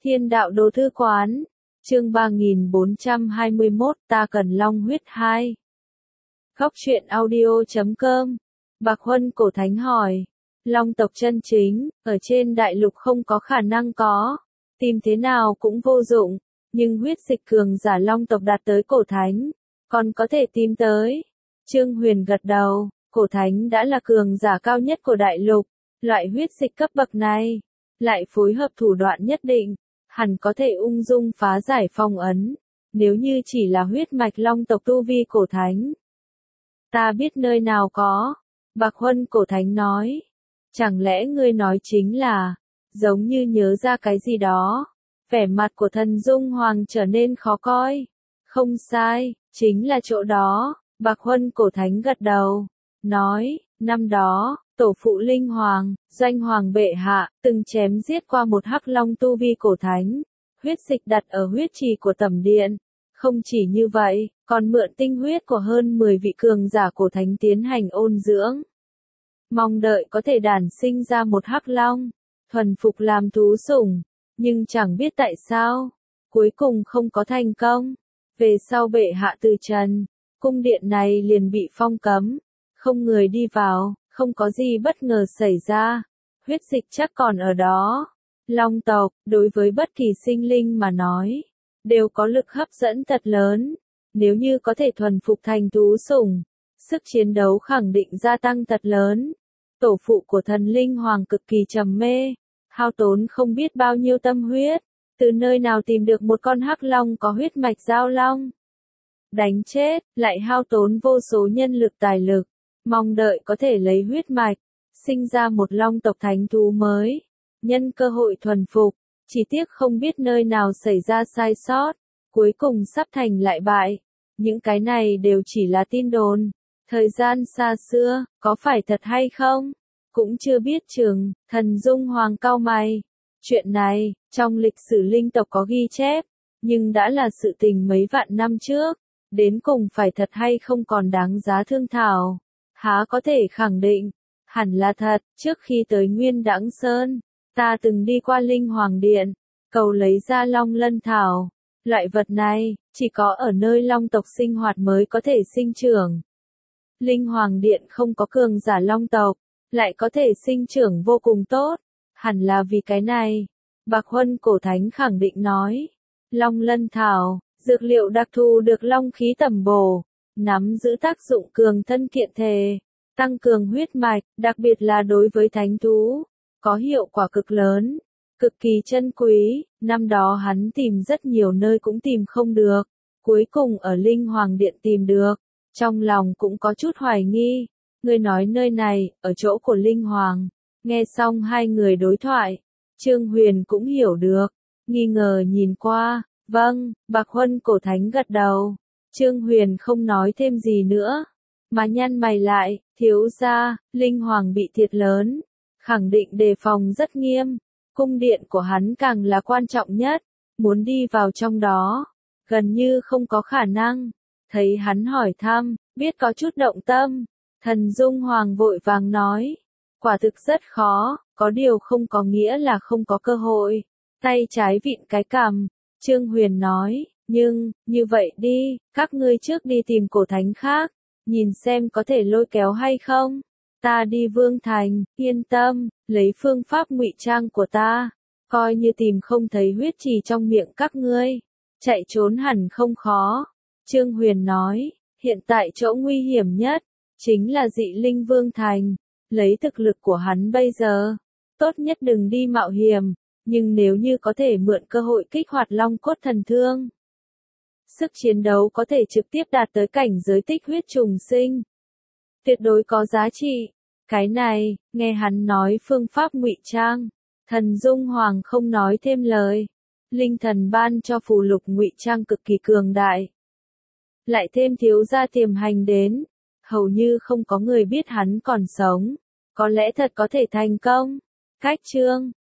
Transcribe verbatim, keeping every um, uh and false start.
Thiên đạo đô thư quán, chương ba nghìn bốn trăm hai mươi mốt, ta cần long huyết hai. Góc truyện audio chấm com. Bạc Huân Cổ Thánh hỏi, long tộc chân chính, ở trên đại lục không có khả năng có, tìm thế nào cũng vô dụng, nhưng huyết dịch cường giả long tộc đạt tới Cổ Thánh, còn có thể tìm tới. Trương Huyền gật đầu, Cổ Thánh đã là cường giả cao nhất của đại lục, loại huyết dịch cấp bậc này, lại phối hợp thủ đoạn nhất định, hẳn có thể ung dung phá giải phong ấn, nếu như chỉ là huyết mạch long tộc tu vi Cổ Thánh. Ta biết nơi nào có, Bạc Huân Cổ Thánh nói. Chẳng lẽ ngươi nói chính là, giống như nhớ ra cái gì đó, vẻ mặt của Thần Dung Hoàng trở nên khó coi. Không sai, chính là chỗ đó, Bạc Huân Cổ Thánh gật đầu, nói, năm đó, tổ phụ Linh Hoàng, Doanh Hoàng bệ hạ, từng chém giết qua một hắc long tu vi Cổ Thánh, huyết dịch đặt ở huyết trì của Tẩm Điện. Không chỉ như vậy, còn mượn tinh huyết của hơn mười vị cường giả Cổ Thánh tiến hành ôn dưỡng. Mong đợi có thể đản sinh ra một hắc long, thuần phục làm thú sủng, nhưng chẳng biết tại sao, cuối cùng không có thành công. Về sau bệ hạ từ trần, cung điện này liền bị phong cấm, không người đi vào, không có gì bất ngờ xảy ra, huyết dịch chắc còn ở đó. Long tộc, đối với bất kỳ sinh linh mà nói, đều có lực hấp dẫn thật lớn, nếu như có thể thuần phục thành thú sủng, sức chiến đấu khẳng định gia tăng thật lớn. Tổ phụ của Thần Linh Hoàng cực kỳ trầm mê, hao tốn không biết bao nhiêu tâm huyết, từ nơi nào tìm được một con hắc long có huyết mạch giao long. Đánh chết, lại hao tốn vô số nhân lực tài lực, mong đợi có thể lấy huyết mạch, sinh ra một long tộc thánh thú mới, nhân cơ hội thuần phục, chỉ tiếc không biết nơi nào xảy ra sai sót, cuối cùng sắp thành lại bại. Những cái này đều chỉ là tin đồn. Thời gian xa xưa, có phải thật hay không? Cũng chưa biết chừng. Thần Dung Hoàng cau mày. Chuyện này, trong lịch sử linh tộc có ghi chép, nhưng đã là sự tình mấy vạn năm trước. Đến cùng phải thật hay không còn đáng giá thương thảo. Há có thể khẳng định, hẳn là thật. Trước khi tới Nguyên Đãng Sơn, ta từng đi qua Linh Hoàng Điện, cầu lấy ra Long Lân Thảo. Loại vật này, chỉ có ở nơi long tộc sinh hoạt mới có thể sinh trưởng. Linh Hoàng Điện không có cường giả long tộc, lại có thể sinh trưởng vô cùng tốt, hẳn là vì cái này. Bạc Huân Cổ Thánh khẳng định nói, Long Lân Thảo, dược liệu đặc thù được long khí tẩm bổ, nắm giữ tác dụng cường thân kiện thể, tăng cường huyết mạch, đặc biệt là đối với thánh thú, có hiệu quả cực lớn, cực kỳ chân quý. Năm đó hắn tìm rất nhiều nơi cũng tìm không được, cuối cùng ở Linh Hoàng Điện tìm được. Trong lòng cũng có chút hoài nghi, ngươi nói nơi này, ở chỗ của Linh Hoàng. Nghe xong hai người đối thoại, Trương Huyền cũng hiểu được, nghi ngờ nhìn qua, vâng, Bạc Huân Cổ Thánh gật đầu. Trương Huyền không nói thêm gì nữa, mà nhăn mày lại, thiếu gia, Linh Hoàng bị thiệt lớn, khẳng định đề phòng rất nghiêm, cung điện của hắn càng là quan trọng nhất, muốn đi vào trong đó, gần như không có khả năng. Thấy hắn hỏi thăm, biết có chút động tâm, Thần Dung Hoàng vội vàng nói, quả thực rất khó, có điều không có nghĩa là không có cơ hội. Tay trái vịn cái cằm, Trương Huyền nói, nhưng, như vậy đi, các ngươi trước đi tìm cổ thánh khác, nhìn xem có thể lôi kéo hay không. Ta đi Vương Thành, yên tâm, lấy phương pháp ngụy trang của ta, coi như tìm không thấy huyết trì trong miệng các ngươi, chạy trốn hẳn không khó. Trương Huyền nói, hiện tại chỗ nguy hiểm nhất, chính là dị linh Vương Thành, lấy thực lực của hắn bây giờ, tốt nhất đừng đi mạo hiểm, nhưng nếu như có thể mượn cơ hội kích hoạt long cốt thần thương, sức chiến đấu có thể trực tiếp đạt tới cảnh giới tích huyết trùng sinh, tuyệt đối có giá trị. Cái này, nghe hắn nói phương pháp ngụy trang, Thần Dung Hoàng không nói thêm lời. Linh thần ban cho phù lục ngụy trang cực kỳ cường đại, lại thêm thiếu gia tiềm hành đến, hầu như không có người biết hắn còn sống, có lẽ thật có thể thành công. Cách chương